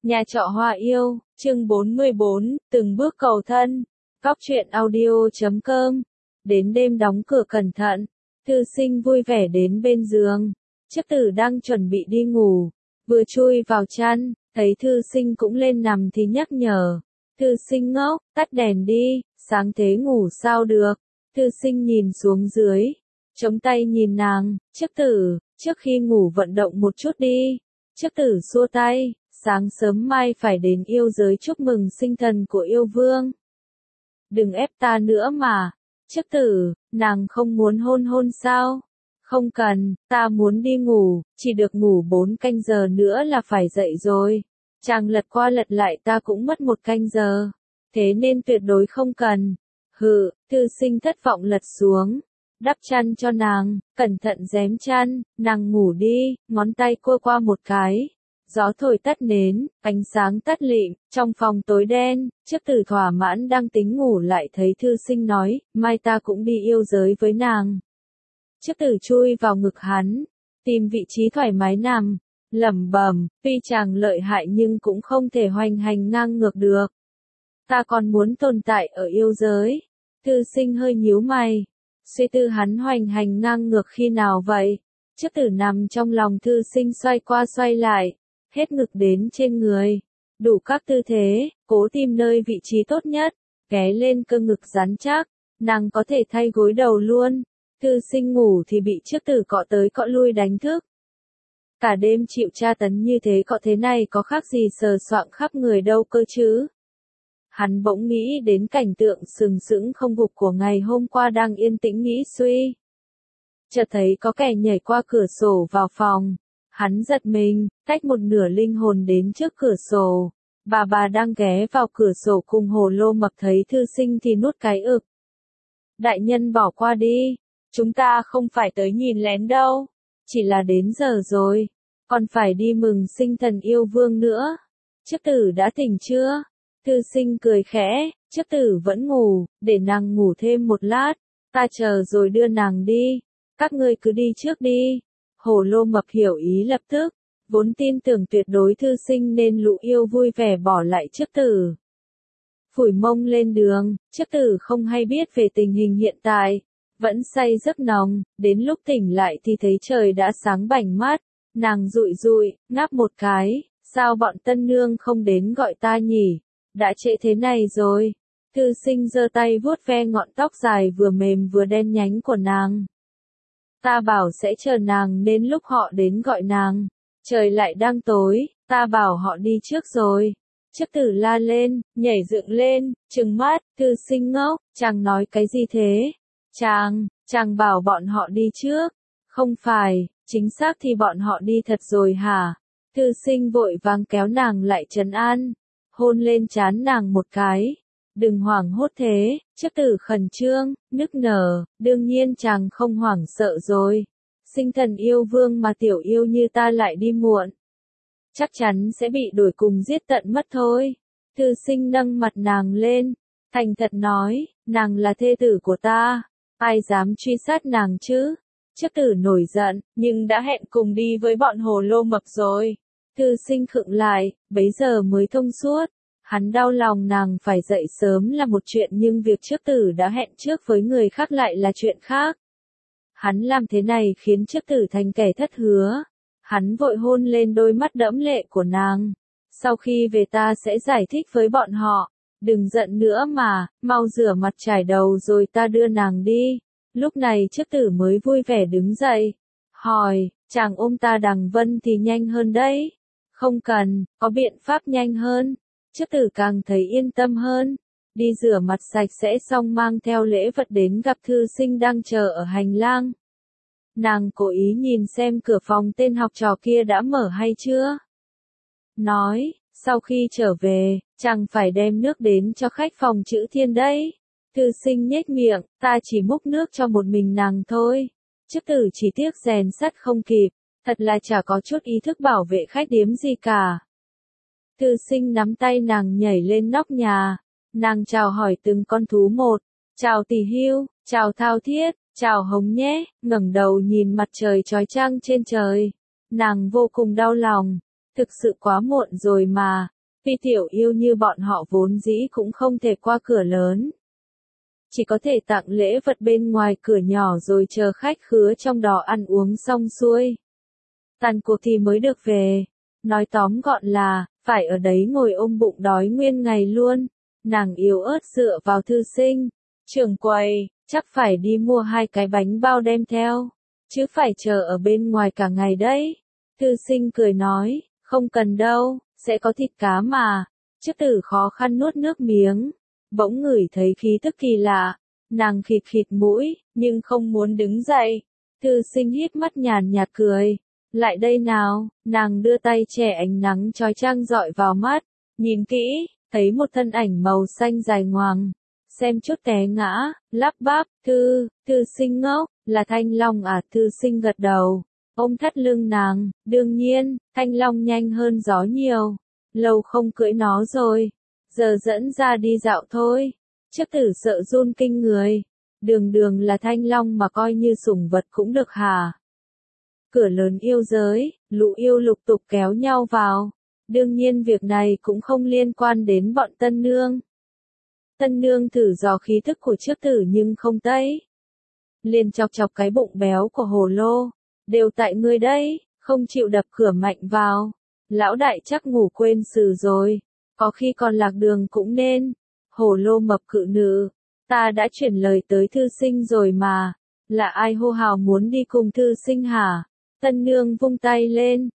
Nhà trọ Hoa Yêu, chương 44, từng bước cầu thân. Góc truyện audio.com. Đến đêm đóng cửa cẩn thận, Thư Sinh vui vẻ đến bên giường. Chức Tử đang chuẩn bị đi ngủ, vừa chui vào chăn, thấy Thư Sinh cũng lên nằm thì nhắc nhở. Thư Sinh ngốc, tắt đèn đi, sáng thế ngủ sao được. Thư Sinh nhìn xuống dưới, chống tay nhìn nàng, Chức Tử, trước khi ngủ vận động một chút đi. Chức Tử xua tay, sáng sớm mai phải đến yêu giới chúc mừng sinh thần của yêu vương. Đừng ép ta nữa mà. Chức Tử, nàng không muốn hôn hôn sao? Không cần, ta muốn đi ngủ, chỉ được ngủ 4 canh giờ nữa là phải dậy rồi. Chàng lật qua lật lại ta cũng mất 1 canh giờ. Thế nên tuyệt đối không cần. Hừ, Thư Sinh thất vọng lật xuống. Đắp chăn cho nàng, cẩn thận rém chăn, nàng ngủ đi, ngón tay cua qua một cái. Gió thổi tắt nến, ánh sáng tắt lịm, trong phòng tối đen, Chức Tử thỏa mãn đang tính ngủ lại thấy Thư Sinh nói, mai ta cũng đi yêu giới với nàng. Chức Tử chui vào ngực hắn, tìm vị trí thoải mái nằm, lẩm bẩm, tuy chàng lợi hại nhưng cũng không thể hoành hành ngang ngược được. Ta còn muốn tồn tại ở yêu giới. Thư Sinh hơi nhíu mày, suy tư hắn hoành hành ngang ngược khi nào vậy? Chức Tử nằm trong lòng Thư Sinh xoay qua xoay lại, hết ngực đến trên người, đủ các tư thế, cố tìm nơi vị trí tốt nhất, ghé lên cơ ngực rắn chắc, nàng có thể thay gối đầu luôn. Thư Sinh ngủ thì bị Chức Tử cọ tới cọ lui đánh thức. Cả đêm chịu tra tấn như thế cọ thế này có khác gì sờ soạng khắp người đâu cơ chứ. Hắn bỗng nghĩ đến cảnh tượng sừng sững không gục của ngày hôm qua đang yên tĩnh nghĩ suy. Chợt thấy có kẻ nhảy qua cửa sổ vào phòng. Hắn giật mình, tách một nửa linh hồn đến trước cửa sổ. Bà đang ghé vào cửa sổ cùng Hồ Lô Mập thấy Thư Sinh thì nuốt cái ực. Đại nhân bỏ qua đi, chúng ta không phải tới nhìn lén đâu, chỉ là đến giờ rồi, còn phải đi mừng sinh thần yêu vương nữa. Chức Tử đã tỉnh chưa? Thư Sinh cười khẽ, Chức Tử vẫn ngủ, để nàng ngủ thêm một lát, ta chờ rồi đưa nàng đi, các ngươi cứ đi trước đi. Hồ Lô Mập hiểu ý lập tức, vốn tin tưởng tuyệt đối Thư Sinh nên Lũ Yêu vui vẻ bỏ lại Chức Tử. Phủi mông lên đường, Chức Tử không hay biết về tình hình hiện tại, vẫn say giấc nồng, đến lúc tỉnh lại thì thấy trời đã sáng bảnh mắt, nàng dụi dụi, ngáp một cái, sao bọn tân nương không đến gọi ta nhỉ, đã trễ thế này rồi. Thư Sinh giơ tay vuốt ve ngọn tóc dài vừa mềm vừa đen nhánh của nàng. Ta bảo sẽ chờ nàng nên lúc họ đến gọi nàng. Trời lại đang tối, ta bảo họ đi trước rồi. Chức Tử la lên, nhảy dựng lên, trừng mắt, Thư Sinh ngốc, chàng nói cái gì thế? Chàng bảo bọn họ đi trước. Không phải, chính xác thì bọn họ đi thật rồi hả? Thư Sinh vội vàng kéo nàng lại trấn an, hôn lên trán nàng một cái. Đừng hoảng hốt thế, Chức Tử khẩn trương, nức nở, đương nhiên chàng không hoảng sợ rồi. Sinh thần yêu vương mà tiểu yêu như ta lại đi muộn, chắc chắn sẽ bị đuổi cùng giết tận mất thôi. Thư Sinh nâng mặt nàng lên, thành thật nói, nàng là thê tử của ta, ai dám truy sát nàng chứ? Chức Tử nổi giận, nhưng đã hẹn cùng đi với bọn Hồ Lô Mập rồi. Thư Sinh khựng lại, bấy giờ mới thông suốt. Hắn đau lòng nàng phải dậy sớm là một chuyện nhưng việc Chức Tử đã hẹn trước với người khác lại là chuyện khác. Hắn làm thế này khiến Chức Tử thành kẻ thất hứa. Hắn vội hôn lên đôi mắt đẫm lệ của nàng. Sau khi về ta sẽ giải thích với bọn họ. Đừng giận nữa mà, mau rửa mặt trải đầu rồi ta đưa nàng đi. Lúc này Chức Tử mới vui vẻ đứng dậy. Hỏi, chàng ôm ta đằng vân thì nhanh hơn đấy. Không cần, có biện pháp nhanh hơn. Chức Tử càng thấy yên tâm hơn. Đi rửa mặt sạch sẽ xong mang theo lễ vật đến gặp Thư Sinh đang chờ ở hành lang. Nàng cố ý nhìn xem cửa phòng tên học trò kia đã mở hay chưa. Nói, sau khi trở về, chàng phải đem nước đến cho khách phòng Chữ Thiên đấy. Thư Sinh nhếch miệng, ta chỉ múc nước cho một mình nàng thôi. Chức Tử chỉ tiếc rèn sắt không kịp, thật là chả có chút ý thức bảo vệ khách điếm gì cả. Thư Sinh nắm tay nàng nhảy lên nóc nhà, nàng chào hỏi từng con thú một, chào Tỷ Hưu, chào Thao Thiết, chào Hồng nhé, ngẩng đầu nhìn mặt trời chói chang trên trời. Nàng vô cùng đau lòng, thực sự quá muộn rồi mà, Vì tiểu yêu như bọn họ vốn dĩ cũng không thể qua cửa lớn. Chỉ có thể tặng lễ vật bên ngoài cửa nhỏ rồi chờ khách khứa trong đó ăn uống xong xuôi. Tàn cuộc thì mới được về. Nói tóm gọn là, phải ở đấy ngồi ôm bụng đói nguyên ngày luôn. Nàng yếu ớt dựa vào thư sinh. Trưởng quầy, chắc phải đi mua 2 cái bánh bao đem theo. Chứ phải chờ ở bên ngoài cả ngày đấy. Thư sinh cười nói, không cần đâu, sẽ có thịt cá mà. Chức tử khó khăn nuốt nước miếng. Bỗng ngửi thấy khí tức kỳ lạ. Nàng khịt khịt mũi, nhưng không muốn đứng dậy. Thư sinh híp mắt nhàn nhạt cười. Lại đây nào, nàng đưa tay che ánh nắng chói chang rọi vào mắt. Nhìn kỹ, thấy một thân ảnh màu xanh dài ngoằng. Xem chút té ngã, lắp bắp, thư sinh ngốc, là Thanh Long à? Thư sinh gật đầu, ôm thắt lưng nàng, đương nhiên, Thanh Long nhanh hơn gió nhiều. Lâu không cưỡi nó rồi, giờ dẫn ra đi dạo thôi. Chức tử sợ run kinh người. Đường đường là Thanh Long mà coi như sủng vật cũng được hả? Cửa lớn yêu giới, lũ yêu lục tục kéo nhau vào. Đương nhiên việc này cũng không liên quan đến bọn tân nương. Tân nương thử dò khí thức của chức tử nhưng không thấy. Liền chọc chọc cái bụng béo của hồ lô. Đều tại ngươi đấy, không chịu đập cửa mạnh vào. Lão đại chắc ngủ quên xử rồi. Có khi còn lạc đường cũng nên. Hồ lô mập cự nữ. Ta đã chuyển lời tới thư sinh rồi mà. Là ai hô hào muốn đi cùng thư sinh hả? Tân nương vung tay lên.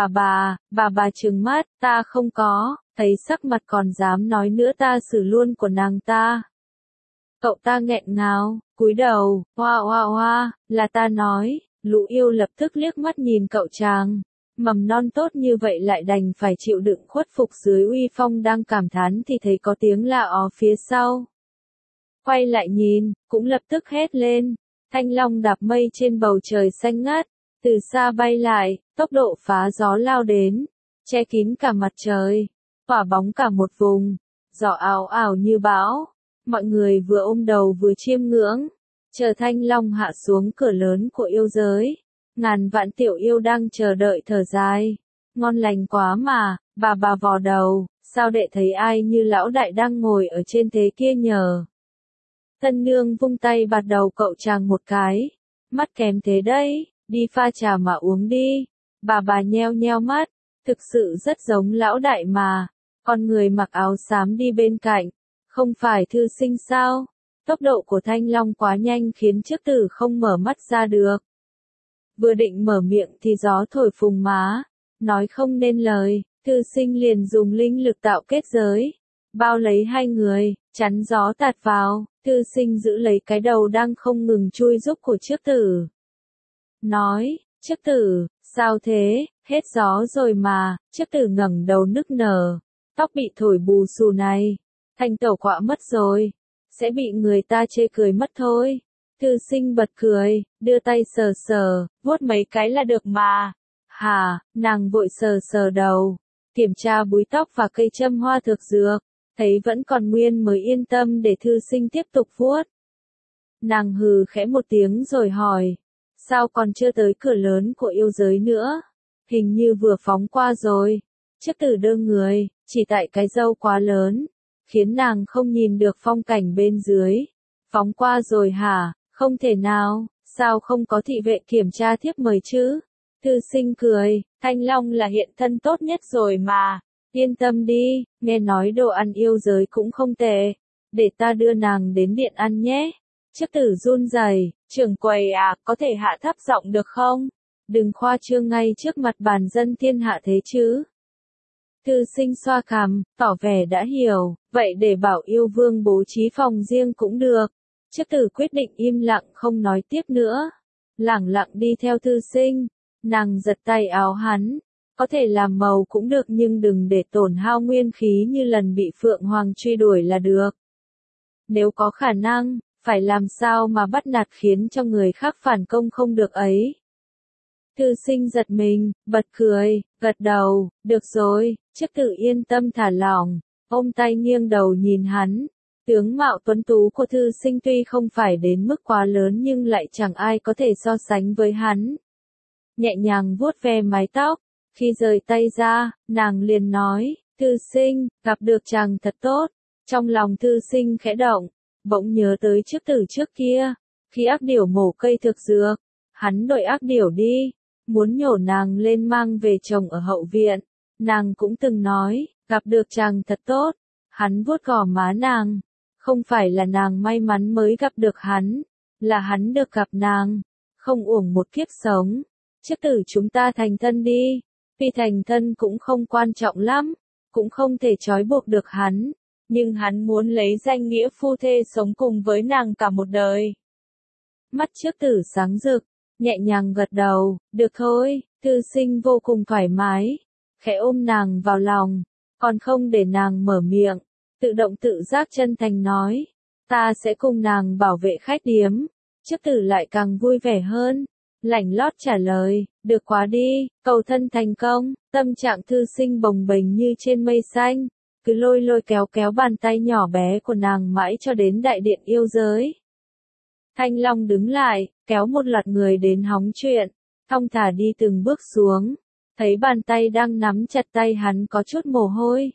Bà trừng mắt, ta không có, thấy sắc mặt còn dám nói nữa ta xử luôn của nàng ta. Cậu ta nghẹn ngào, cúi đầu, hoa, là ta nói, lũ yêu lập tức liếc mắt nhìn cậu chàng. Mầm non tốt như vậy lại đành phải chịu đựng khuất phục dưới uy phong đang cảm thán thì thấy có tiếng la ó phía sau. Quay lại nhìn, cũng lập tức hét lên, Thanh Long đạp mây trên bầu trời xanh ngắt. Từ xa bay lại, tốc độ phá gió lao đến, che kín cả mặt trời, tỏa bóng cả một vùng, gió ào ào như bão, mọi người vừa ôm đầu vừa chiêm ngưỡng, chờ Thanh Long hạ xuống cửa lớn của yêu giới, ngàn vạn tiểu yêu đang chờ đợi thở dài, ngon lành quá mà, bà vò đầu, sao đệ thấy ai như lão đại đang ngồi ở trên thế kia nhờ. Tân nương vung tay bạt đầu cậu chàng một cái, mắt kém thế đấy. Đi pha trà mà uống đi. Bà nheo nheo mắt, thực sự rất giống lão đại mà. Con người mặc áo xám đi bên cạnh, không phải thư sinh sao? Tốc độ của Thanh Long quá nhanh khiến chức tử không mở mắt ra được. Vừa định mở miệng thì gió thổi phùng má, nói không nên lời, thư sinh liền dùng linh lực tạo kết giới, bao lấy hai người, chắn gió tạt vào, thư sinh giữ lấy cái đầu đang không ngừng chui rúc của chức tử. Nói, chức tử, sao thế, hết gió rồi mà, chức tử ngẩng đầu nức nở, tóc bị thổi bù xù này, thành tẩu quạ mất rồi, sẽ bị người ta chê cười mất thôi. Thư sinh bật cười, đưa tay sờ sờ, vuốt mấy cái là được mà. Hà, nàng vội sờ sờ đầu, kiểm tra búi tóc và cây châm hoa thực dược, thấy vẫn còn nguyên mới yên tâm để thư sinh tiếp tục vuốt. Nàng hừ khẽ một tiếng rồi hỏi. Sao còn chưa tới cửa lớn của yêu giới nữa? Hình như vừa phóng qua rồi. Chức tử đơ người, chỉ tại cái râu quá lớn, khiến nàng không nhìn được phong cảnh bên dưới. Phóng qua rồi hả? Không thể nào, sao không có thị vệ kiểm tra thiếp mời chứ? Thư sinh cười, Thanh Long là hiện thân tốt nhất rồi mà. Yên tâm đi, nghe nói đồ ăn yêu giới cũng không tệ. Để ta đưa nàng đến điện ăn nhé. Chức tử run rẩy, trưởng quầy à, có thể hạ thấp giọng được không? Đừng khoa trương ngay trước mặt bàn dân thiên hạ thế chứ. Thư sinh xoa cằm, tỏ vẻ đã hiểu, vậy để bảo yêu vương bố trí phòng riêng cũng được. Chức tử quyết định im lặng không nói tiếp nữa. Lẳng lặng đi theo thư sinh, nàng giật tay áo hắn. Có thể làm màu cũng được nhưng đừng để tổn hao nguyên khí như lần bị Phượng Hoàng truy đuổi là được. Nếu có khả năng, phải làm sao mà bắt nạt khiến cho người khác phản công không được ấy. Thư sinh giật mình, bật cười, gật đầu, được rồi, chức tử yên tâm thả lỏng, ôm tay nghiêng đầu nhìn hắn. Tướng mạo tuấn tú của thư sinh tuy không phải đến mức quá lớn nhưng lại chẳng ai có thể so sánh với hắn. Nhẹ nhàng vuốt ve mái tóc, khi rời tay ra, nàng liền nói, Thư sinh, gặp được chàng thật tốt. Trong lòng thư sinh khẽ động, bỗng nhớ tới trước tử trước kia. Khi ác điểu mổ cây thực dược, hắn đuổi ác điểu đi, muốn nhổ nàng lên mang về trồng ở hậu viện. Nàng cũng từng nói, gặp được chàng thật tốt. Hắn vuốt gò má nàng. Không phải là nàng may mắn mới gặp được hắn, là hắn được gặp nàng. Không uổng một kiếp sống. Trước tử chúng ta thành thân đi. Vì thành thân cũng không quan trọng lắm, cũng không thể trói buộc được hắn. Nhưng hắn muốn lấy danh nghĩa phu thê sống cùng với nàng cả một đời. Mắt trước tử sáng rực, nhẹ nhàng gật đầu, được thôi. Thư sinh vô cùng thoải mái, khẽ ôm nàng vào lòng, còn không để nàng mở miệng, tự động tự giác chân thành nói, ta sẽ cùng nàng bảo vệ khách điếm. Trước tử lại càng vui vẻ hơn, lảnh lót trả lời, được quá đi, cầu thân thành công. Tâm trạng thư sinh bồng bềnh như trên mây xanh, cứ lôi lôi kéo kéo bàn tay nhỏ bé của nàng mãi cho đến đại điện yêu giới. Thanh Long đứng lại, kéo một loạt người đến hóng chuyện, thong thả đi từng bước xuống, thấy bàn tay đang nắm chặt tay hắn có chút mồ hôi.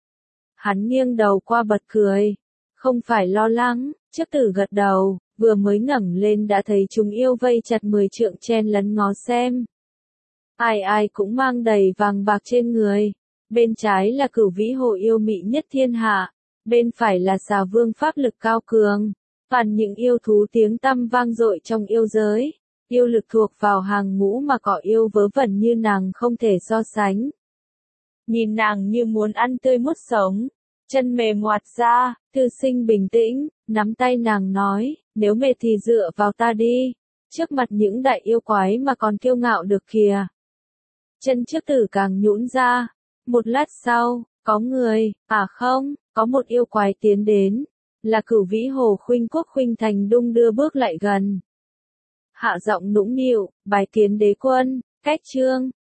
Hắn nghiêng đầu qua bật cười, không phải lo lắng. Trước tử gật đầu, vừa mới ngẩng lên đã thấy chúng yêu vây chặt 10 trượng chen lấn ngó xem. Ai ai cũng mang đầy vàng bạc trên người, bên trái là Cửu Vĩ Hồ yêu mị nhất thiên hạ, bên phải là Xà Vương pháp lực cao cường, toàn những yêu thú tiếng tăm vang dội trong yêu giới, yêu lực thuộc vào hàng ngũ mà cỏ yêu vớ vẩn như nàng không thể so sánh. Nhìn nàng như muốn ăn tươi nuốt sống, chân mềm ngoặt ra, thư sinh bình tĩnh, nắm tay nàng nói, nếu mệt thì dựa vào ta đi, trước mặt những đại yêu quái mà còn kiêu ngạo được kìa. Chân trước tử càng nhũn ra, một lát sau, có người, không, có một yêu quái tiến đến, là Cửu Vĩ Hồ Khuynh Quốc Khuynh Thành đung đưa bước lại gần. Hạ giọng nũng nịu, bái kiến đế quân, cách trương.